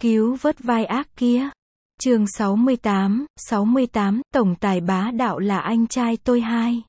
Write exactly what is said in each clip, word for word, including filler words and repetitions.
Cứu vớt vai ác kia. Chương sáu mươi tám, sáu mươi tám, tổng tài bá đạo là anh trai tôi hai.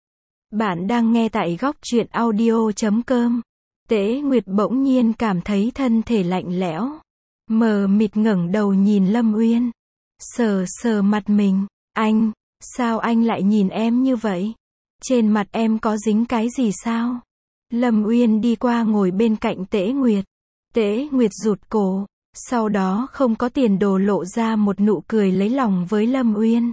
Bạn đang nghe tại góc truyện audio chấm com. Tế Nguyệt bỗng nhiên cảm thấy thân thể lạnh lẽo. Mờ mịt ngẩng đầu nhìn Lâm Uyên. Sờ sờ mặt mình. Anh, sao anh lại nhìn em như vậy? Trên mặt em có dính cái gì sao? Lâm Uyên đi qua ngồi bên cạnh Tế Nguyệt. Tế Nguyệt rụt cổ. Sau đó không có tiền đồ lộ ra một nụ cười lấy lòng với Lâm Uyên.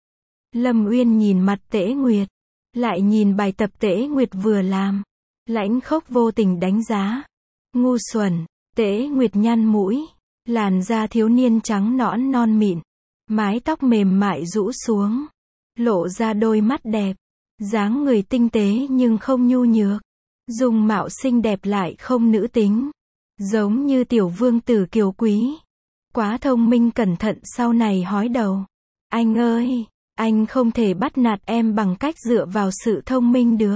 Lâm Uyên nhìn mặt Tế Nguyệt. Lại nhìn bài tập Tế Nguyệt vừa làm. Lãnh khốc vô tình đánh giá. Ngu xuẩn. Tế Nguyệt nhăn mũi. Làn da thiếu niên trắng nõn non mịn. Mái tóc mềm mại rũ xuống. Lộ ra đôi mắt đẹp. Dáng người tinh tế nhưng không nhu nhược. Dung mạo xinh đẹp lại không nữ tính. Giống như tiểu vương tử kiều quý. Quá thông minh cẩn thận sau này hói đầu. Anh ơi, anh không thể bắt nạt em bằng cách dựa vào sự thông minh được.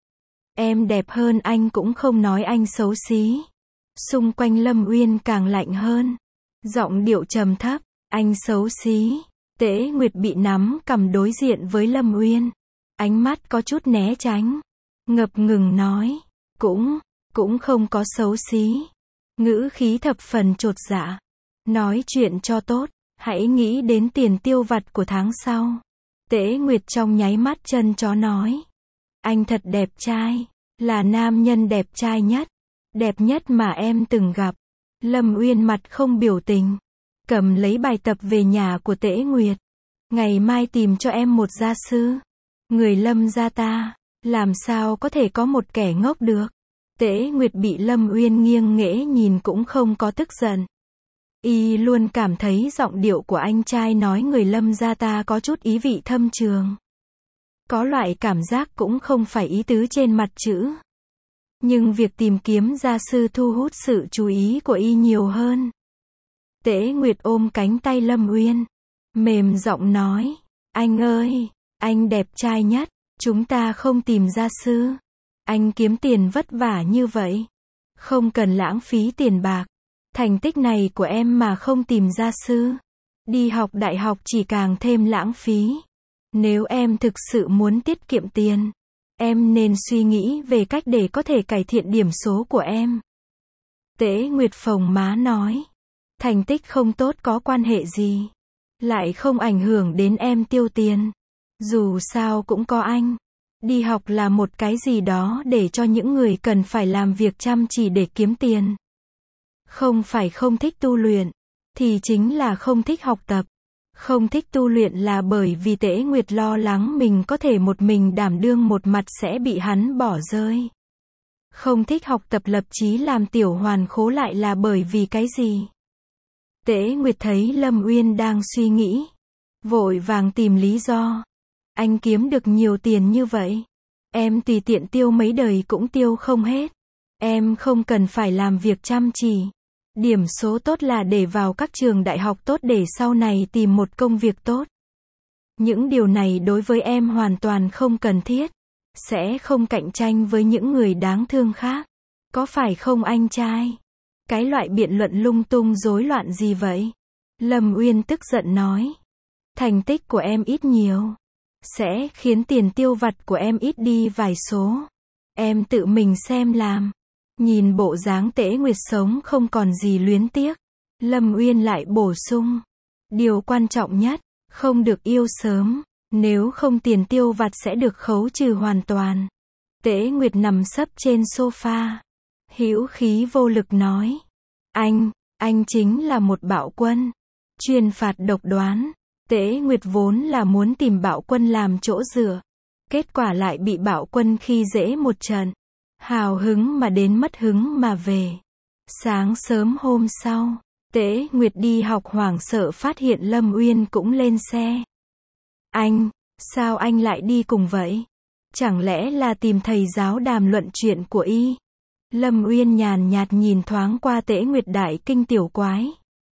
Em đẹp hơn anh cũng không nói anh xấu xí. Xung quanh Lâm Uyên càng lạnh hơn. Giọng điệu trầm thấp, anh xấu xí. Tế Nguyệt bị nắm cầm đối diện với Lâm Uyên. Ánh mắt có chút né tránh. Ngập ngừng nói, cũng, cũng không có xấu xí. Ngữ khí thập phần chột dạ. Nói chuyện cho tốt, hãy nghĩ đến tiền tiêu vặt của tháng sau. Tế Nguyệt trong nháy mắt chân chó nói. Anh thật đẹp trai, là nam nhân đẹp trai nhất, đẹp nhất mà em từng gặp. Lâm Uyên mặt không biểu tình, cầm lấy bài tập về nhà của Tế Nguyệt. Ngày mai tìm cho em một gia sư. Người Lâm gia ta, làm sao có thể có một kẻ ngốc được. Tế Nguyệt bị Lâm Uyên nghiêng nghễ nhìn cũng không có tức giận. Y luôn cảm thấy giọng điệu của anh trai nói người Lâm gia ta có chút ý vị thâm trường. Có loại cảm giác cũng không phải ý tứ trên mặt chữ. Nhưng việc tìm kiếm gia sư thu hút sự chú ý của Y nhiều hơn. Tế Nguyệt ôm cánh tay Lâm Uyên. Mềm giọng nói. Anh ơi, anh đẹp trai nhất. Chúng ta không tìm gia sư. Anh kiếm tiền vất vả như vậy. Không cần lãng phí tiền bạc. Thành tích này của em mà không tìm gia sư. Đi học đại học chỉ càng thêm lãng phí. Nếu em thực sự muốn tiết kiệm tiền, em nên suy nghĩ về cách để có thể cải thiện điểm số của em. Tế Nguyệt phồng má nói. Thành tích không tốt có quan hệ gì. Lại không ảnh hưởng đến em tiêu tiền. Dù sao cũng có anh. Đi học là một cái gì đó để cho những người cần phải làm việc chăm chỉ để kiếm tiền. Không phải không thích tu luyện, thì chính là không thích học tập. Không thích tu luyện là bởi vì Tế Nguyệt lo lắng mình có thể một mình đảm đương một mặt sẽ bị hắn bỏ rơi. Không thích học tập lập chí làm tiểu hoàn khố lại là bởi vì cái gì? Tế Nguyệt thấy Lâm Uyên đang suy nghĩ. Vội vàng tìm lý do. Anh kiếm được nhiều tiền như vậy. Em tùy tiện tiêu mấy đời cũng tiêu không hết. Em không cần phải làm việc chăm chỉ. Điểm số tốt là để vào các trường đại học tốt để sau này tìm một công việc tốt. Những điều này đối với em hoàn toàn không cần thiết. Sẽ không cạnh tranh với những người đáng thương khác. Có phải không anh trai? Cái loại biện luận lung tung rối loạn gì vậy? Lâm Uyên tức giận nói. Thành tích của em ít nhiều. Sẽ khiến tiền tiêu vặt của em ít đi vài số. Em tự mình xem làm. Nhìn bộ dáng Tế Nguyệt sống không còn gì luyến tiếc. Lâm Uyên lại bổ sung. Điều quan trọng nhất, không được yêu sớm. Nếu không tiền tiêu vặt sẽ được khấu trừ hoàn toàn. Tế Nguyệt nằm sấp trên sofa. Hữu khí vô lực nói. Anh, anh chính là một bạo quân. Chuyên phạt độc đoán. Tế Nguyệt vốn là muốn tìm Bạo Quân làm chỗ dựa. Kết quả lại bị Bạo Quân khi dễ một trận. Hào hứng mà đến mất hứng mà về. Sáng sớm hôm sau, Tế Nguyệt đi học hoảng sợ phát hiện Lâm Uyên cũng lên xe. Anh, sao anh lại đi cùng vậy? Chẳng lẽ là tìm thầy giáo đàm luận chuyện của Y? Lâm Uyên nhàn nhạt nhìn thoáng qua Tế Nguyệt đại kinh tiểu quái.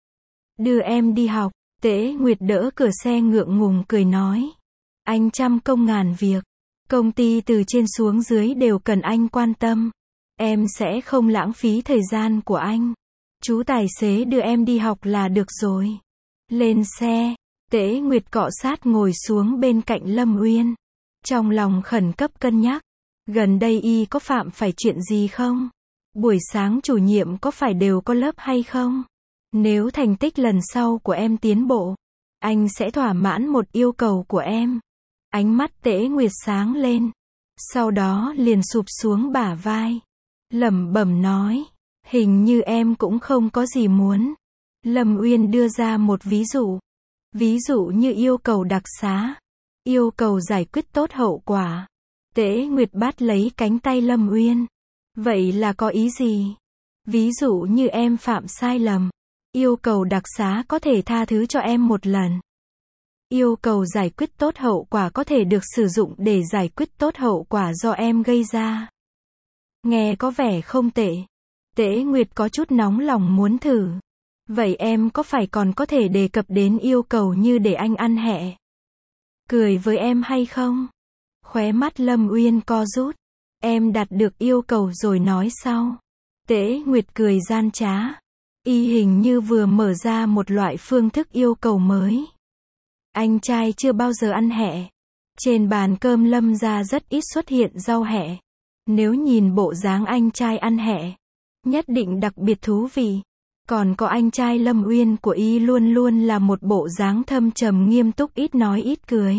Đưa em đi học. Tế Nguyệt đỡ cửa xe ngượng ngùng cười nói. Anh trăm công ngàn việc. Công ty từ trên xuống dưới đều cần anh quan tâm. Em sẽ không lãng phí thời gian của anh. Chú tài xế đưa em đi học là được rồi. Lên xe, Tế Nguyệt cọ sát ngồi xuống bên cạnh Lâm Uyên. Trong lòng khẩn cấp cân nhắc. Gần đây y có phạm phải chuyện gì không? Buổi sáng chủ nhiệm có phải đều có lớp hay không? Nếu thành tích lần sau của em tiến bộ, anh sẽ thỏa mãn một yêu cầu của em. Ánh mắt Tế Nguyệt sáng lên. Sau đó liền sụp xuống bả vai. Lẩm bẩm nói. Hình như em cũng không có gì muốn. Lâm Uyên đưa ra một ví dụ. Ví dụ như yêu cầu đặc xá. Yêu cầu giải quyết tốt hậu quả. Tế Nguyệt bắt lấy cánh tay Lâm Uyên. Vậy là có ý gì? Ví dụ như em phạm sai lầm. Yêu cầu đặc xá có thể tha thứ cho em một lần. Yêu cầu giải quyết tốt hậu quả có thể được sử dụng để giải quyết tốt hậu quả do em gây ra. Nghe có vẻ không tệ. Tế Nguyệt có chút nóng lòng muốn thử. Vậy em có phải còn có thể đề cập đến yêu cầu như để anh ăn hẹ cười với em hay không? Khóe mắt Lâm Uyên co rút. Em đạt được yêu cầu rồi nói sau. Tế Nguyệt cười gian trá. Y hình như vừa mở ra một loại phương thức yêu cầu mới. Anh trai chưa bao giờ ăn hẹ. Trên bàn cơm Lâm gia rất ít xuất hiện rau hẹ. Nếu nhìn bộ dáng anh trai ăn hẹ, nhất định đặc biệt thú vị. Còn có anh trai Lâm Uyên của y luôn luôn là một bộ dáng thâm trầm nghiêm túc, ít nói ít cười.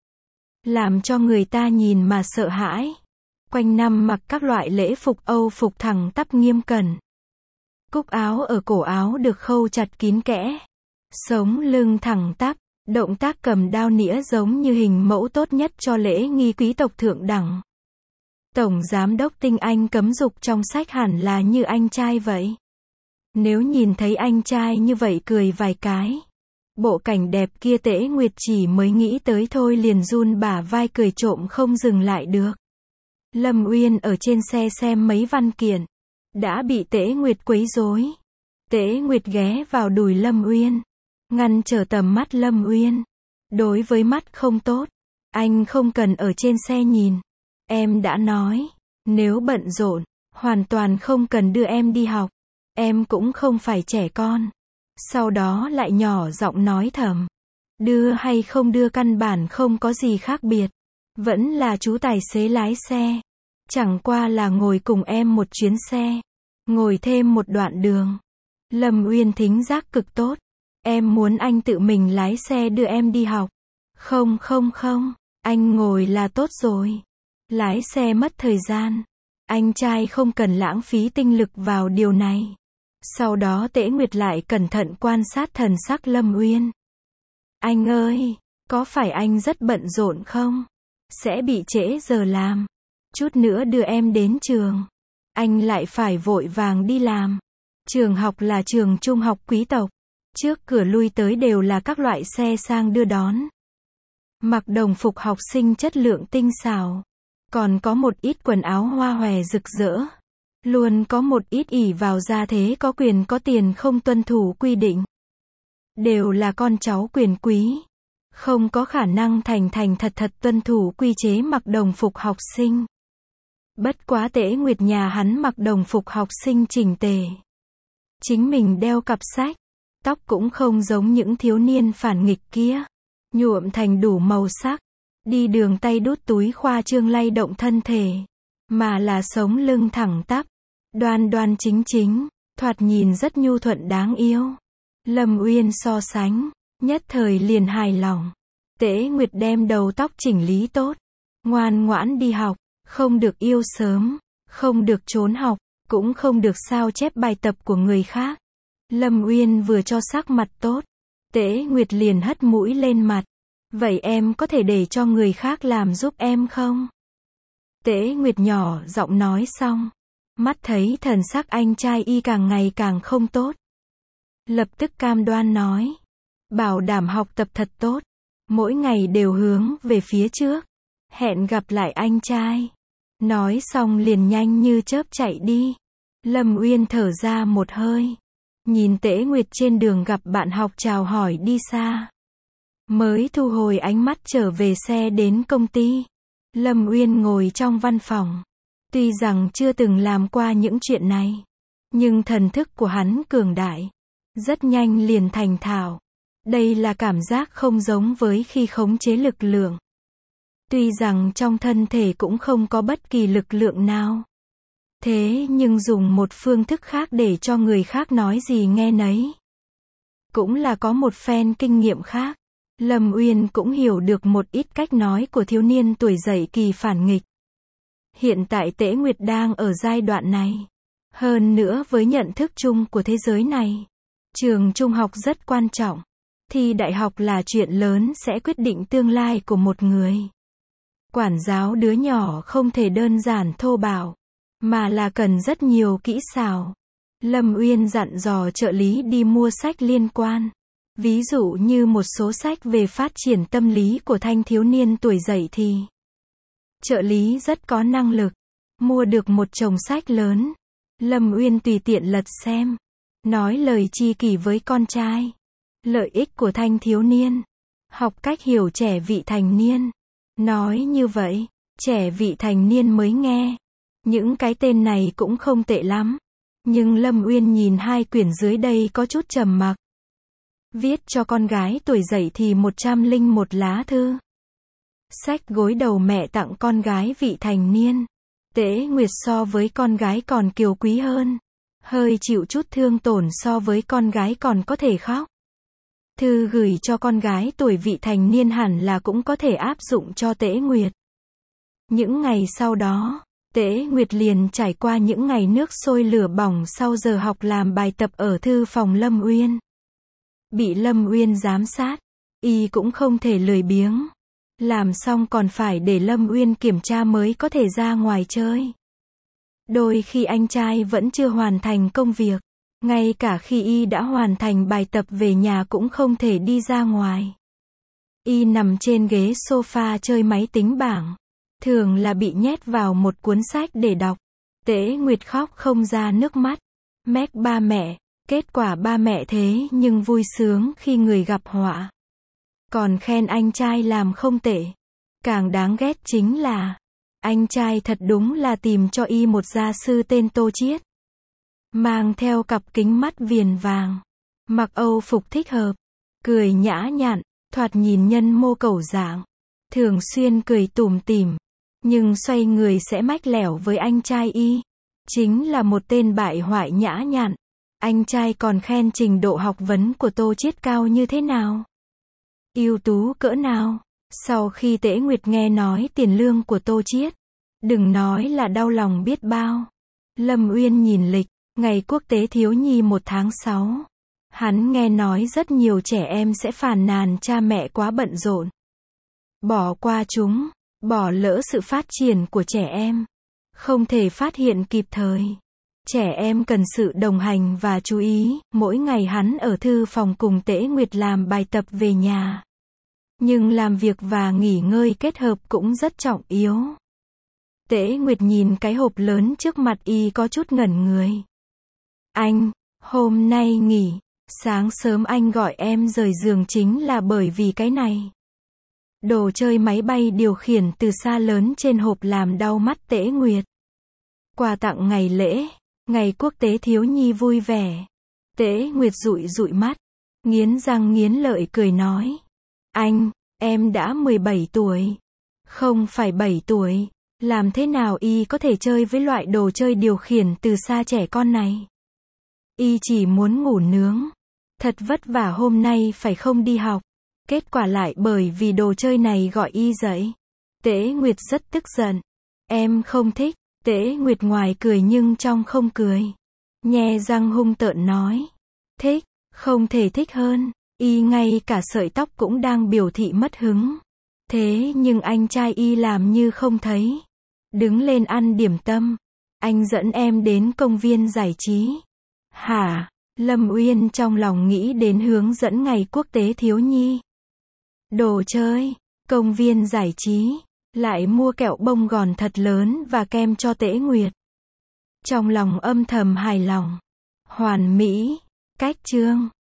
Làm cho người ta nhìn mà sợ hãi. Quanh năm mặc các loại lễ phục Âu phục thẳng tắp nghiêm cẩn. Cúc áo ở cổ áo được khâu chặt kín kẽ. Sống lưng thẳng tắp. Động tác cầm đao nĩa giống như hình mẫu tốt nhất cho lễ nghi quý tộc thượng đẳng. Tổng giám đốc tinh anh cấm dục trong sách hẳn là như anh trai vậy. Nếu nhìn thấy anh trai như vậy cười vài cái. Bộ cảnh đẹp kia Tế Nguyệt chỉ mới nghĩ tới thôi liền run bả vai cười trộm không dừng lại được. Lâm Uyên ở trên xe xem mấy văn kiện. Đã bị Tế Nguyệt quấy rối. Tế Nguyệt ghé vào đùi Lâm Uyên. Ngăn trở tầm mắt Lâm Uyên. Đối với mắt không tốt. Anh không cần ở trên xe nhìn. Em đã nói. Nếu bận rộn, hoàn toàn không cần đưa em đi học. Em cũng không phải trẻ con. Sau đó lại nhỏ giọng nói thầm. Đưa hay không đưa căn bản không có gì khác biệt. Vẫn là chú tài xế lái xe. Chẳng qua là ngồi cùng em một chuyến xe. Ngồi thêm một đoạn đường. Lâm Uyên thính giác cực tốt. Em muốn anh tự mình lái xe đưa em đi học. Không không không. Anh ngồi là tốt rồi. Lái xe mất thời gian. Anh trai không cần lãng phí tinh lực vào điều này. Sau đó Tế Nguyệt lại cẩn thận quan sát thần sắc Lâm Uyên. Anh ơi, có phải anh rất bận rộn không? Sẽ bị trễ giờ làm. Chút nữa đưa em đến trường. Anh lại phải vội vàng đi làm. Trường học là trường trung học quý tộc. Trước cửa lui tới đều là các loại xe sang đưa đón. Mặc đồng phục học sinh chất lượng tinh xảo. Còn có một ít quần áo hoa hòe rực rỡ. Luôn có một ít ỷ vào gia thế có quyền có tiền không tuân thủ quy định. Đều là con cháu quyền quý. Không có khả năng thành thành thật thật tuân thủ quy chế mặc đồng phục học sinh. Bất quá Tế Nguyệt nhà hắn mặc đồng phục học sinh chỉnh tề. Chính mình đeo cặp sách. Tóc cũng không giống những thiếu niên phản nghịch kia. Nhuộm thành đủ màu sắc. Đi đường tay đút túi khoa trương lay động thân thể. Mà là sống lưng thẳng tắp. Đoan đoan chính chính. Thoạt nhìn rất nhu thuận đáng yêu. Lâm Uyên so sánh. Nhất thời liền hài lòng. Tế Nguyệt đem đầu tóc chỉnh lý tốt. Ngoan ngoãn đi học. Không được yêu sớm. Không được trốn học. Cũng không được sao chép bài tập của người khác. Lâm Uyên vừa cho sắc mặt tốt. Tế Nguyệt liền hất mũi lên mặt. Vậy em có thể để cho người khác làm giúp em không? Tế Nguyệt nhỏ giọng nói xong. Mắt thấy thần sắc anh trai y càng ngày càng không tốt. Lập tức cam đoan nói. Bảo đảm học tập thật tốt. Mỗi ngày đều hướng về phía trước. Hẹn gặp lại anh trai. Nói xong liền nhanh như chớp chạy đi. Lâm Uyên thở ra một hơi. Nhìn Tế Nguyệt trên đường gặp bạn học chào hỏi đi xa. Mới thu hồi ánh mắt trở về xe đến công ty. Lâm Uyên ngồi trong văn phòng. Tuy rằng chưa từng làm qua những chuyện này. Nhưng thần thức của hắn cường đại. Rất nhanh liền thành thạo. Đây là cảm giác không giống với khi khống chế lực lượng. Tuy rằng trong thân thể cũng không có bất kỳ lực lượng nào. Thế nhưng dùng một phương thức khác để cho người khác nói gì nghe nấy. Cũng là có một phen kinh nghiệm khác. Lâm Uyên cũng hiểu được một ít cách nói của thiếu niên tuổi dậy kỳ phản nghịch. Hiện tại Tễ Nguyệt đang ở giai đoạn này. Hơn nữa với nhận thức chung của thế giới này. Trường trung học rất quan trọng. Thi đại học là chuyện lớn sẽ quyết định tương lai của một người. Quản giáo đứa nhỏ không thể đơn giản thô bạo, mà là cần rất nhiều kỹ xảo. Lâm Uyên dặn dò trợ lý đi mua sách liên quan. Ví dụ như một số sách về phát triển tâm lý của thanh thiếu niên tuổi dậy thì. Trợ lý rất có năng lực. Mua được một chồng sách lớn. Lâm Uyên tùy tiện lật xem. Nói lời tri kỷ với con trai. Lợi ích của thanh thiếu niên. Học cách hiểu trẻ vị thành niên. Nói như vậy, trẻ vị thành niên mới nghe. Những cái tên này cũng không tệ lắm. Nhưng Lâm Uyên nhìn hai quyển dưới đây có chút trầm mặc. Viết cho con gái tuổi dậy thì một trăm lẻ một lá thư. Sách gối đầu mẹ tặng con gái vị thành niên. Tễ Nguyệt so với con gái còn kiều quý hơn. Hơi chịu chút thương tổn so với con gái còn có thể khóc. Thư gửi cho con gái tuổi vị thành niên hẳn là cũng có thể áp dụng cho Tễ Nguyệt. Những ngày sau đó, Tễ Nguyệt liền trải qua những ngày nước sôi lửa bỏng sau giờ học làm bài tập ở thư phòng Lâm Uyên. Bị Lâm Uyên giám sát, y cũng không thể lười biếng. Làm xong còn phải để Lâm Uyên kiểm tra mới có thể ra ngoài chơi. Đôi khi anh trai vẫn chưa hoàn thành công việc. Ngay cả khi y đã hoàn thành bài tập về nhà cũng không thể đi ra ngoài. Y nằm trên ghế sofa chơi máy tính bảng. Thường là bị nhét vào một cuốn sách để đọc. Tễ Nguyệt khóc không ra nước mắt. Mách ba mẹ. Kết quả ba mẹ thế nhưng vui sướng khi người gặp họa. Còn khen anh trai làm không tệ. Càng đáng ghét chính là anh trai thật đúng là tìm cho y một gia sư tên Tô Chiết. Mang theo cặp kính mắt viền vàng. Mặc Âu phục thích hợp. Cười nhã nhặn, thoạt nhìn nhân mô cẩu dạng. Thường xuyên cười tủm tỉm. Nhưng xoay người sẽ mách lẻo với anh trai y. Chính là một tên bại hoại nhã nhặn. Anh trai còn khen trình độ học vấn của Tô Chiết cao như thế nào. Ưu tú cỡ nào. Sau khi Tễ Nguyệt nghe nói tiền lương của Tô Chiết. Đừng nói là đau lòng biết bao. Lâm Uyên nhìn lịch. Ngày quốc tế thiếu nhi một tháng sáu. Hắn nghe nói rất nhiều trẻ em sẽ phàn nàn cha mẹ quá bận rộn. Bỏ qua chúng. Bỏ lỡ sự phát triển của trẻ em. Không thể phát hiện kịp thời. Trẻ em cần sự đồng hành và chú ý. Mỗi ngày hắn ở thư phòng cùng Tễ Nguyệt làm bài tập về nhà. Nhưng làm việc và nghỉ ngơi kết hợp cũng rất trọng yếu. Tễ Nguyệt nhìn cái hộp lớn trước mặt y có chút ngẩn người. Anh, hôm nay nghỉ. Sáng sớm anh gọi em rời giường chính là bởi vì cái này. Đồ chơi máy bay điều khiển từ xa lớn trên hộp làm đau mắt Tễ Nguyệt. Quà tặng ngày lễ, ngày quốc tế thiếu nhi vui vẻ. Tễ Nguyệt dụi dụi mắt, nghiến răng nghiến lợi cười nói. Anh, em đã mười bảy tuổi. Không phải bảy tuổi. Làm thế nào y có thể chơi với loại đồ chơi điều khiển từ xa trẻ con này? Y chỉ muốn ngủ nướng. Thật vất vả hôm nay phải không đi học. Kết quả lại bởi vì đồ chơi này gọi y dậy. Tễ Nguyệt rất tức giận. Em không thích. Tễ Nguyệt ngoài cười nhưng trong không cười. Nhe răng hung tợn nói. Thích, không thể thích hơn. Y ngay cả sợi tóc cũng đang biểu thị mất hứng. Thế nhưng anh trai y làm như không thấy. Đứng lên ăn điểm tâm. Anh dẫn em đến công viên giải trí. Hả? Lâm Uyên trong lòng nghĩ đến hướng dẫn ngày quốc tế thiếu nhi. Đồ chơi, công viên giải trí, lại mua kẹo bông gòn thật lớn và kem cho Tễ Nguyệt. Trong lòng âm thầm hài lòng. Hoàn mỹ, cách chương.